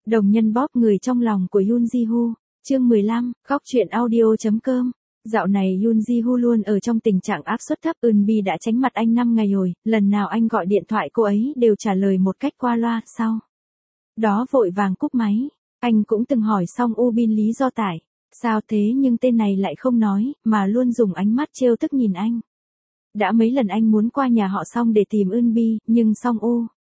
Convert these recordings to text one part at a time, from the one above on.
Đồng nhân bóp người trong lòng của Yoon Ji-woo, chương 15, góc truyện audio.com. Dạo này Yoon Ji-woo luôn ở trong tình trạng áp suất thấp. Eunbi đã tránh mặt anh 5 ngày rồi, lần nào anh gọi điện thoại cô ấy đều trả lời một cách qua loa, sau đó vội vàng cúp máy. Anh cũng từng hỏi Song U-bin lý do tại sao thế nhưng tên này lại không nói, mà luôn dùng ánh mắt trêu tức nhìn anh. Đã mấy lần anh muốn qua nhà họ Song để tìm Eunbi, nhưng Song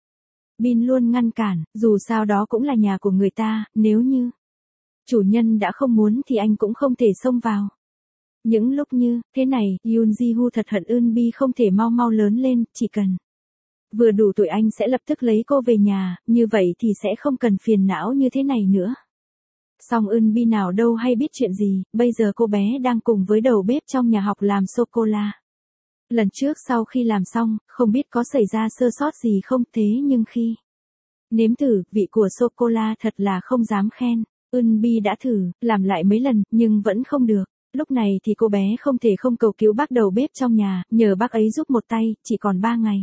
U-bin luôn ngăn cản, dù sao đó cũng là nhà của người ta, nếu như chủ nhân đã không muốn thì anh cũng không thể xông vào. Những lúc như thế này, Yoon Ji-woo thật hận Eunbi không thể mau lớn lên, chỉ cần vừa đủ tuổi anh sẽ lập tức lấy cô về nhà, như vậy thì sẽ không cần phiền não như thế này nữa. Song Eunbi nào đâu hay biết chuyện gì, bây giờ cô bé đang cùng với đầu bếp trong nhà học làm sô-cô-la. Lần trước sau khi làm xong, không biết có xảy ra sơ sót gì không, thế nhưng khi nếm thử, vị của sô-cô-la thật là không dám khen. Eunbi đã thử, làm lại mấy lần, nhưng vẫn không được. Lúc này thì cô bé không thể không cầu cứu bác đầu bếp trong nhà, nhờ bác ấy giúp một tay, chỉ còn 3 ngày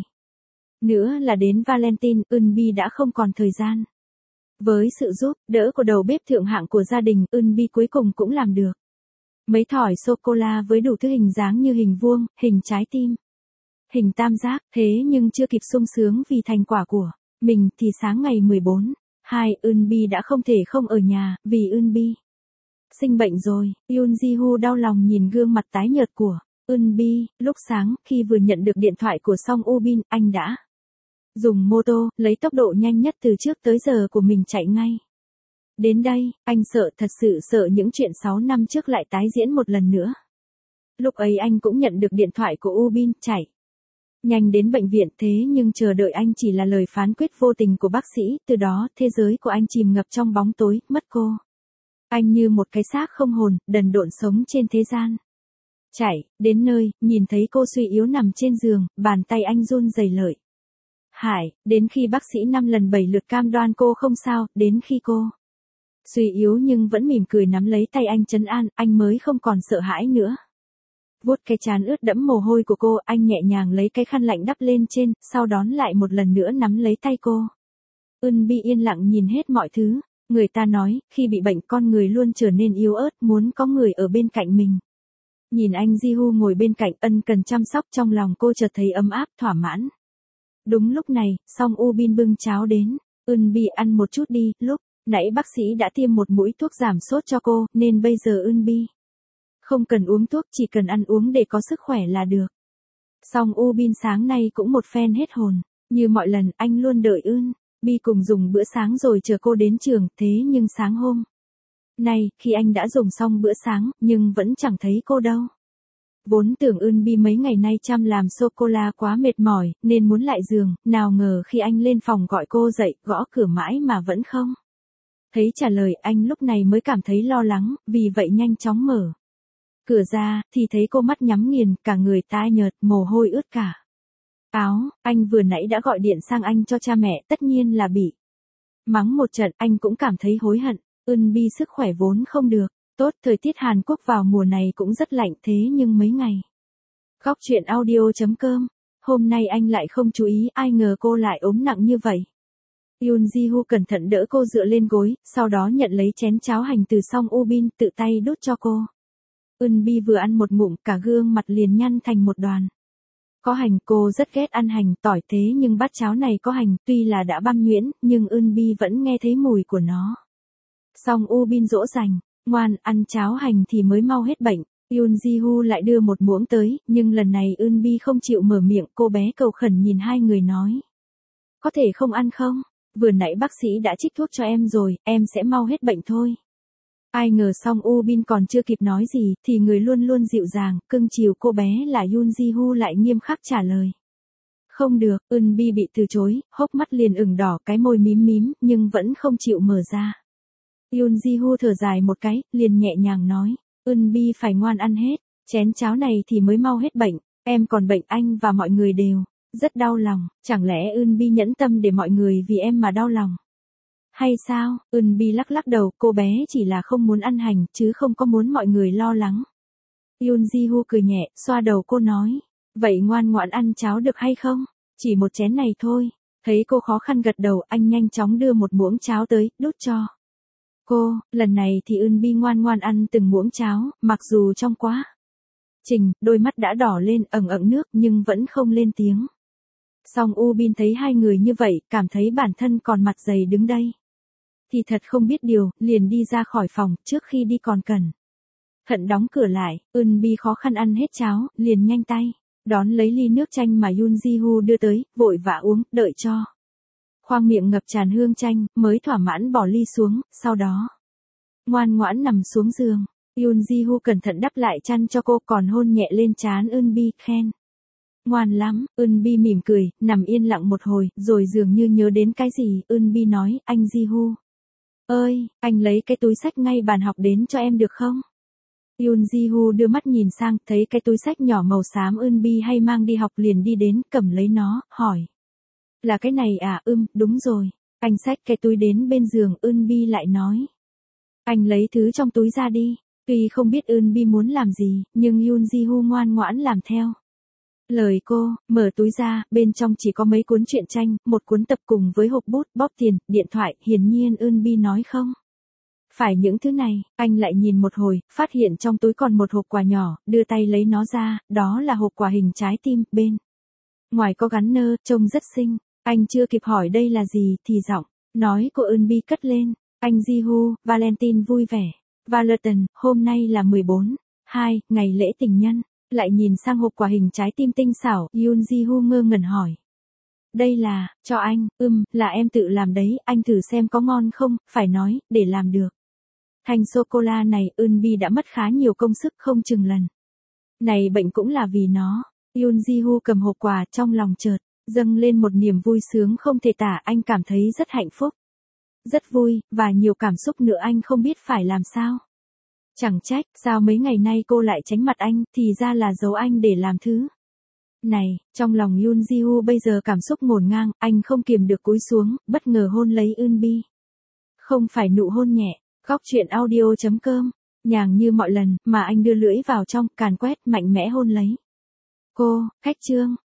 nữa là đến Valentine, Eunbi đã không còn thời gian. Với sự giúp đỡ của đầu bếp thượng hạng của gia đình, Eunbi cuối cùng cũng làm được mấy thỏi sô-cô-la với đủ thứ hình dáng như hình vuông, hình trái tim, hình tam giác, thế nhưng chưa kịp sung sướng vì thành quả của mình thì sáng ngày 14/2, Eunbi đã không thể không ở nhà, vì Eunbi sinh bệnh rồi. Yoon Ji-woo đau lòng nhìn gương mặt tái nhợt của Eunbi. Lúc sáng, khi vừa nhận được điện thoại của Song U-bin, anh đã dùng mô tô, lấy tốc độ nhanh nhất từ trước tới giờ của mình chạy ngay đến đây. Anh sợ, thật sự sợ những chuyện 6 năm trước lại tái diễn một lần nữa. Lúc ấy anh cũng nhận được điện thoại của U-bin, chạy nhanh đến bệnh viện, thế nhưng chờ đợi anh chỉ là lời phán quyết vô tình của bác sĩ. Từ đó, thế giới của anh chìm ngập trong bóng tối, mất cô. Anh như một cái xác không hồn, đần độn sống trên thế gian. Chạy đến nơi, nhìn thấy cô suy yếu nằm trên giường, bàn tay anh run rẩy lợi hại, đến khi bác sĩ 5 lần 7 lượt cam đoan cô không sao, đến khi cô suy yếu nhưng vẫn mỉm cười nắm lấy tay anh trấn an, anh mới không còn sợ hãi nữa. Vuốt cái trán ướt đẫm mồ hôi của cô, anh nhẹ nhàng lấy cái khăn lạnh đắp lên trên, sau đó lại một lần nữa nắm lấy tay cô. Eunbi yên lặng nhìn hết mọi thứ. Người ta nói, khi bị bệnh con người luôn trở nên yếu ớt, muốn có người ở bên cạnh mình. Nhìn anh Ji-woo ngồi bên cạnh ân cần chăm sóc, trong lòng cô chợt thấy ấm áp, thỏa mãn. Đúng lúc này, Song U-bin bưng cháo đến. Eunbi ăn một chút đi, lúc nãy bác sĩ đã tiêm một mũi thuốc giảm sốt cho cô, nên bây giờ Eunbi không cần uống thuốc, chỉ cần ăn uống để có sức khỏe là được. Song U-bin sáng nay cũng một phen hết hồn. Như mọi lần, anh luôn đợi Eunbi cùng dùng bữa sáng rồi chờ cô đến trường, thế nhưng sáng hôm nay, khi anh đã dùng xong bữa sáng, nhưng vẫn chẳng thấy cô đâu. Vốn tưởng Eunbi mấy ngày nay chăm làm sô-cô-la quá mệt mỏi, nên muốn lại giường, nào ngờ khi anh lên phòng gọi cô dậy, gõ cửa mãi mà vẫn không thấy trả lời, anh lúc này mới cảm thấy lo lắng, vì vậy nhanh chóng mở cửa ra, thì thấy cô mắt nhắm nghiền, cả người tai nhợt, mồ hôi ướt cả áo. Anh vừa nãy đã gọi điện sang anh cho cha mẹ, tất nhiên là bị mắng một trận, anh cũng cảm thấy hối hận. Eunbi sức khỏe vốn không được tốt, thời tiết Hàn Quốc vào mùa này cũng rất lạnh, thế nhưng mấy ngày góc truyện audio.com, hôm nay anh lại không chú ý, ai ngờ cô lại ốm nặng như vậy. Yoon Ji-woo cẩn thận đỡ cô dựa lên gối, sau đó nhận lấy chén cháo hành từ Song U-bin, tự tay đút cho cô. Eunbi vừa ăn một ngụm, cả gương mặt liền nhăn thành một đoàn. Có hành, cô rất ghét ăn hành, tỏi, thế nhưng bát cháo này có hành, tuy là đã băm nhuyễn, nhưng Eunbi vẫn nghe thấy mùi của nó. Song U-bin dỗ dành, ngoan, ăn cháo hành thì mới mau hết bệnh. Yoon Ji-woo lại đưa một muỗng tới, nhưng lần này Eunbi không chịu mở miệng, cô bé cầu khẩn nhìn hai người nói. Có thể không ăn không? Vừa nãy bác sĩ đã trích thuốc cho em rồi, em sẽ mau hết bệnh thôi. Ai ngờ Song U-bin còn chưa kịp nói gì, thì người luôn luôn dịu dàng, cưng chiều cô bé là Yoon Ji-woo lại nghiêm khắc trả lời. Không được, Eunbi bị từ chối, hốc mắt liền ửng đỏ, cái môi mím mím, nhưng vẫn không chịu mở ra. Yoon Ji-woo thở dài một cái, liền nhẹ nhàng nói, Eunbi phải ngoan ăn hết, chén cháo này thì mới mau hết bệnh, em còn bệnh, anh và mọi người đều rất đau lòng, chẳng lẽ Eunbi nhẫn tâm để mọi người vì em mà đau lòng? Hay sao? Eunbi lắc lắc đầu, cô bé chỉ là không muốn ăn hành, chứ không có muốn mọi người lo lắng. Yoon Ji-woo cười nhẹ, xoa đầu cô nói, vậy ngoan ngoãn ăn cháo được hay không? Chỉ một chén này thôi. Thấy cô khó khăn gật đầu, anh nhanh chóng đưa một muỗng cháo tới, đút cho cô. Lần này thì Eunbi ngoan ngoan ăn từng muỗng cháo, mặc dù trong quá trình, đôi mắt đã đỏ lên ẩn ẩn nước nhưng vẫn không lên tiếng. Song Ubin thấy hai người như vậy, cảm thấy bản thân còn mặt dày đứng đây thì thật không biết điều, liền đi ra khỏi phòng, trước khi đi còn cẩn thận đóng cửa lại. Eunbi khó khăn ăn hết cháo, liền nhanh tay đón lấy ly nước chanh mà Yoon Ji-woo đưa tới, vội vã uống, đợi cho khoang miệng ngập tràn hương chanh, mới thỏa mãn bỏ ly xuống, sau đó ngoan ngoãn nằm xuống giường. Yoon Ji-woo cẩn thận đắp lại chăn cho cô, còn hôn nhẹ lên trán Eunbi, khen ngoan lắm. Eunbi mỉm cười, nằm yên lặng một hồi, rồi dường như nhớ đến cái gì, Eunbi nói, anh Ji-woo ơi, anh lấy cái túi xách ngay bàn học đến cho em được không? Yoon Ji-woo đưa mắt nhìn sang, thấy cái túi xách nhỏ màu xám Eunbi hay mang đi học, liền đi đến, cầm lấy nó, hỏi. Là cái này à? Đúng rồi. Anh xách cái túi đến bên giường, Eunbi lại nói. Anh lấy thứ trong túi ra đi. Tuy không biết Eunbi muốn làm gì, nhưng Yoon Ji-woo ngoan ngoãn làm theo lời cô, mở túi ra, bên trong chỉ có mấy cuốn truyện tranh, một cuốn tập cùng với hộp bút, bóp tiền, điện thoại. Hiển nhiên Eunbi nói không phải những thứ này. Anh lại nhìn một hồi, phát hiện trong túi còn một hộp quà nhỏ, đưa tay lấy nó ra, đó là hộp quà hình trái tim, bên ngoài có gắn nơ, trông rất xinh. Anh chưa kịp hỏi đây là gì, thì giọng nói của Eunbi cất lên. Anh Ji-woo, Valentine vui vẻ. Valentine, hôm nay là 14/2, ngày lễ tình nhân. Lại nhìn sang hộp quà hình trái tim tinh xảo, Yoon Ji-woo ngơ ngẩn hỏi. Đây là, cho anh, là em tự làm đấy, anh thử xem có ngon không, phải nói, để làm được thành sô-cô-la này, Eunbi đã mất khá nhiều công sức, không chừng lần này bệnh cũng là vì nó. Yoon Ji-woo cầm hộp quà, trong lòng chợt dâng lên một niềm vui sướng không thể tả, anh cảm thấy rất hạnh phúc, rất vui, và nhiều cảm xúc nữa, anh không biết phải làm sao. Chẳng trách, sao mấy ngày nay cô lại tránh mặt anh, thì ra là giấu anh để làm thứ này. Trong lòng Yoon Ji-woo bây giờ cảm xúc ngổn ngang, anh không kiềm được cúi xuống, bất ngờ hôn lấy Eunbi. Không phải nụ hôn nhẹ. Góc truyện audio.com, nhàng như mọi lần, mà anh đưa lưỡi vào trong, càn quét, mạnh mẽ hôn lấy cô. Khách chương.